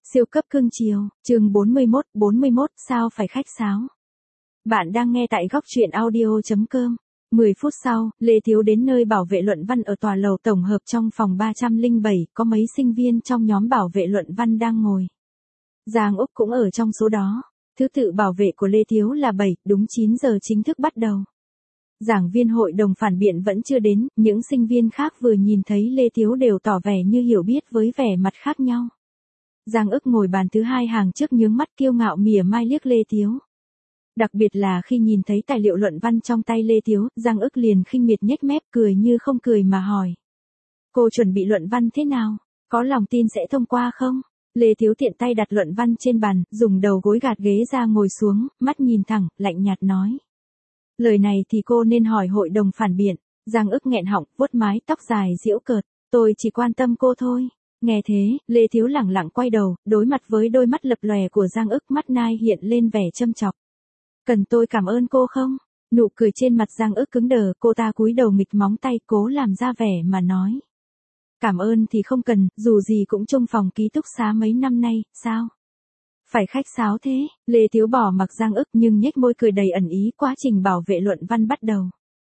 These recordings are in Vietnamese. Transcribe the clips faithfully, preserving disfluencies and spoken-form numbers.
Siêu cấp cưng chiều, chương bốn mươi mốt, bốn mươi mốt, sao phải khách sáo. Bạn đang nghe tại góc truyện audio.com. mười phút sau, Lê Thiếu đến nơi bảo vệ luận văn ở tòa lầu tổng hợp trong phòng ba trăm lẻ bảy, có mấy sinh viên trong nhóm bảo vệ luận văn đang ngồi. Giang Úc cũng ở trong số đó. Thứ tự bảo vệ của Lê Thiếu là bảy, đúng chín giờ chính thức bắt đầu. Giảng viên hội đồng phản biện vẫn chưa đến, những sinh viên khác vừa nhìn thấy Lê Thiếu đều tỏ vẻ như hiểu biết với vẻ mặt khác nhau. Giang ức ngồi bàn thứ hai hàng trước nhướng mắt kiêu ngạo mỉa mai liếc Lê Thiếu. Đặc biệt là khi nhìn thấy tài liệu luận văn trong tay Lê Thiếu, Giang ức liền khinh miệt nhếch mép cười như không cười mà hỏi. Cô chuẩn bị luận văn thế nào? Có lòng tin sẽ thông qua không? Lê Thiếu tiện tay đặt luận văn trên bàn, dùng đầu gối gạt ghế ra ngồi xuống, mắt nhìn thẳng, lạnh nhạt nói. Lời này thì cô nên hỏi hội đồng phản biện. Giang ức nghẹn họng, vuốt mái tóc dài giễu cợt. Tôi chỉ quan tâm cô thôi. Nghe thế, Lê Thiếu lẳng lặng quay đầu, đối mặt với đôi mắt lập lòe của Giang ức, mắt nai hiện lên vẻ châm chọc. Cần tôi cảm ơn cô không? Nụ cười trên mặt Giang ức cứng đờ, cô ta cúi đầu nghịch móng tay cố làm ra vẻ mà nói. Cảm ơn thì không cần, dù gì cũng chung phòng ký túc xá mấy năm nay, sao? Phải khách sáo thế, Lê Thiếu bỏ mặc Giang ức nhưng nhếch môi cười đầy ẩn ý. Quá trình bảo vệ luận văn bắt đầu.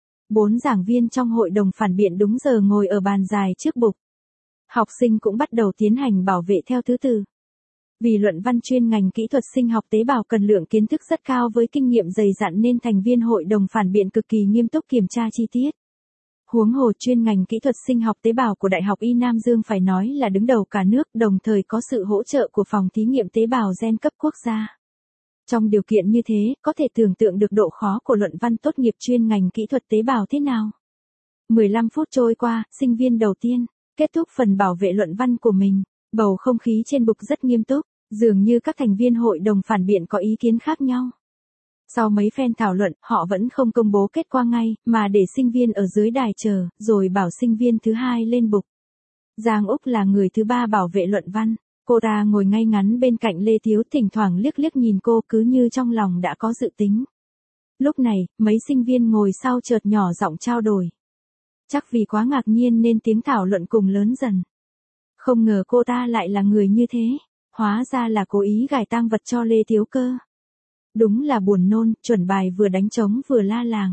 Bốn giảng viên trong hội đồng phản biện đúng giờ ngồi ở bàn dài trước bục. Học sinh cũng bắt đầu tiến hành bảo vệ theo thứ tự. Vì luận văn chuyên ngành kỹ thuật sinh học tế bào cần lượng kiến thức rất cao với kinh nghiệm dày dặn nên thành viên hội đồng phản biện cực kỳ nghiêm túc kiểm tra chi tiết. Huống hồ chuyên ngành kỹ thuật sinh học tế bào của Đại học Y Nam Dương phải nói là đứng đầu cả nước, đồng thời có sự hỗ trợ của phòng thí nghiệm tế bào gen cấp quốc gia. Trong điều kiện như thế, có thể tưởng tượng được độ khó của luận văn tốt nghiệp chuyên ngành kỹ thuật tế bào thế nào. mười lăm phút trôi qua, sinh viên đầu tiên kết thúc phần bảo vệ luận văn của mình. Bầu không khí trên bục rất nghiêm túc, dường như các thành viên hội đồng phản biện có ý kiến khác nhau. Sau mấy phen thảo luận, họ vẫn không công bố kết quả ngay, mà để sinh viên ở dưới đài chờ, rồi bảo sinh viên thứ hai lên bục. Giang Úc là người thứ ba bảo vệ luận văn. Cô ta ngồi ngay ngắn bên cạnh Lê Thiếu, thỉnh thoảng liếc liếc nhìn cô cứ như trong lòng đã có dự tính. Lúc này, mấy sinh viên ngồi sau chợt nhỏ giọng trao đổi. Chắc vì quá ngạc nhiên nên tiếng thảo luận cùng lớn dần. Không ngờ cô ta lại là người như thế. Hóa ra là cố ý gài tang vật cho Lê Thiếu cơ. Đúng là buồn nôn, chuẩn bài vừa đánh trống vừa la làng.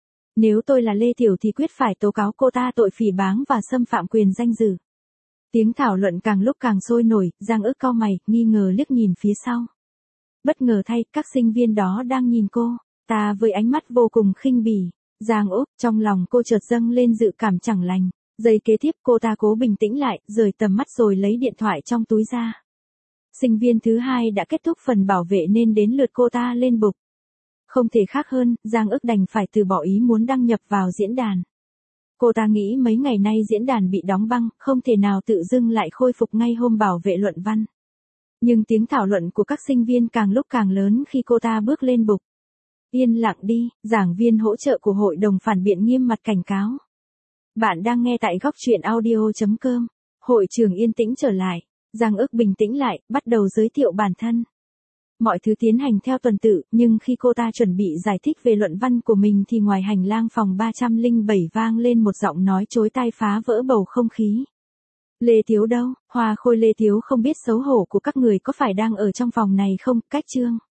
Nếu tôi là Lê Tiểu thì quyết phải tố cáo cô ta tội phỉ báng và xâm phạm quyền danh dự. Tiếng thảo luận càng lúc càng sôi nổi, Giang ức cau mày, nghi ngờ liếc nhìn phía sau. Bất ngờ thay, các sinh viên đó đang nhìn cô, ta với ánh mắt vô cùng khinh bỉ. Giang Úc, trong lòng cô chợt dâng lên dự cảm chẳng lành. Giây kế tiếp cô ta cố bình tĩnh lại, rời tầm mắt rồi lấy điện thoại trong túi ra. Sinh viên thứ hai đã kết thúc phần bảo vệ nên đến lượt cô ta lên bục. Không thể khác hơn, Giang ức đành phải từ bỏ ý muốn đăng nhập vào diễn đàn. Cô ta nghĩ mấy ngày nay diễn đàn bị đóng băng, không thể nào tự dưng lại khôi phục ngay hôm bảo vệ luận văn. Nhưng tiếng thảo luận của các sinh viên càng lúc càng lớn khi cô ta bước lên bục. Yên lặng đi, giảng viên hỗ trợ của hội đồng phản biện nghiêm mặt cảnh cáo. Bạn đang nghe tại góc truyện audio.com. Hội trường yên tĩnh trở lại. Giang ức bình tĩnh lại, bắt đầu giới thiệu bản thân. Mọi thứ tiến hành theo tuần tự, nhưng khi cô ta chuẩn bị giải thích về luận văn của mình thì ngoài hành lang phòng ba trăm lẻ bảy vang lên một giọng nói chối tai phá vỡ bầu không khí. Lê Thiếu đâu? Hoa khôi Lê Thiếu không biết xấu hổ của các người có phải đang ở trong phòng này không? Cách chương.